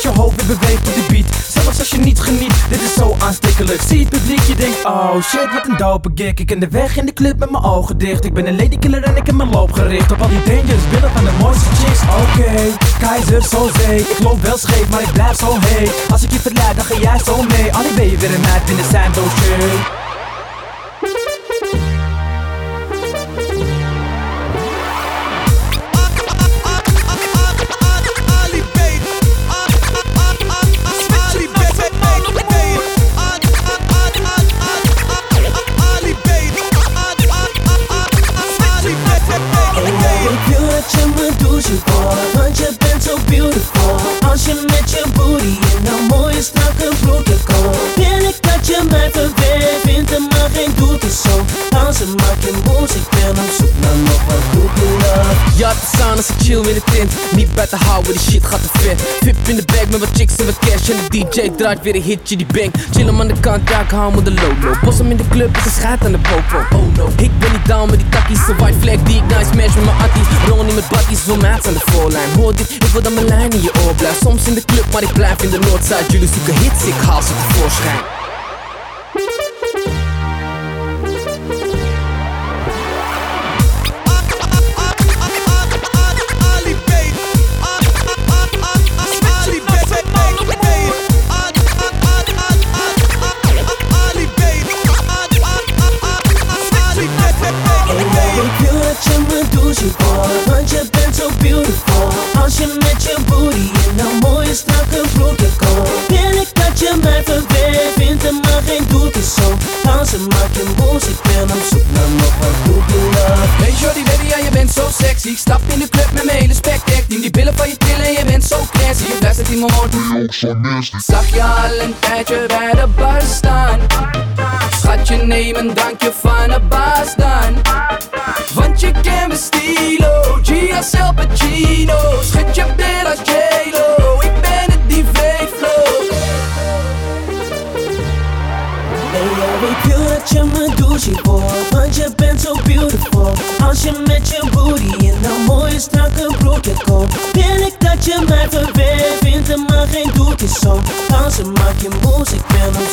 je hoofd weer beweegt op de beat. Zelfs als je niet geniet, dit is zo aanstekelijk. Zie het publiek, je denkt, oh shit, wat een dope gig. Ik ken de weg in de club met mijn ogen dicht. Ik ben een ladykiller en ik heb mijn loop gericht op al die dangerous billen van de mooiste chicks. Oké, keizer, zo zee. Ik loop wel scheef, maar ik blijf zo heet. Als ik je verleid, dan ga jij zo mee. Al die ben je weer een meid in de sanddoosje. Want je bent zo beautiful. Als je met je booty in een mooie strakke broeken komt, wil ik dat je mij verweert. Vindt er maar geen doet is zo. Als ze maak je moes, ik ben op zoek naar nog wat goede love. Ja, het is aan als ik chill in de tent. Niet buiten houden, die shit gaat te vet. Vip in de bag met wat chicks en wat cash. En de DJ draait weer een hitje, die bang. Chill hem aan de kant, ja, ik hou me de lolo. Bos hem in de club, is een scheid aan de popo. Oh no, ik ben niet down met die takkies. Een white flag die ik nice match met mijn atties. Rongen niet met baddies, veel maats aan de voorlijn. Hoor dit, ik wil dat mijn lijn in je oor blijft. Soms in de club, maar ik blijf in de Noordzijde. Jullie zoeken hits, ik haal ze tevoorschijn. Want je bent zo beautiful. Als je met je booty in een mooie strakke broeken komt, wil ik dat je mij verweert. Vindt er maar geen doet is zo. Als ze maak je moes, ik ben op zoek naar nog wat goede love. Hey shorty baby, ja je bent zo sexy. Ik stap in de club met mijn hele spectac team. Die billen van je trillen en je bent zo classy. Je fluistert in mijn oor, zag je al een tijdje bij de bar staan. Schatje, neem een drankje van de baas dan. Want je kent mijn stilo, G.S. El Pacino. Schud je bil als J-Lo, ik ben het die V-flow. Hey, ja, ik wil dat je me douche wordt, want je bent zo beautiful. Als je met je booty in een mooie strakke broekje komt, wil ik dat je mij verweert. Vindt er maar geen doet is zo. Als ze maak je moes, ik ben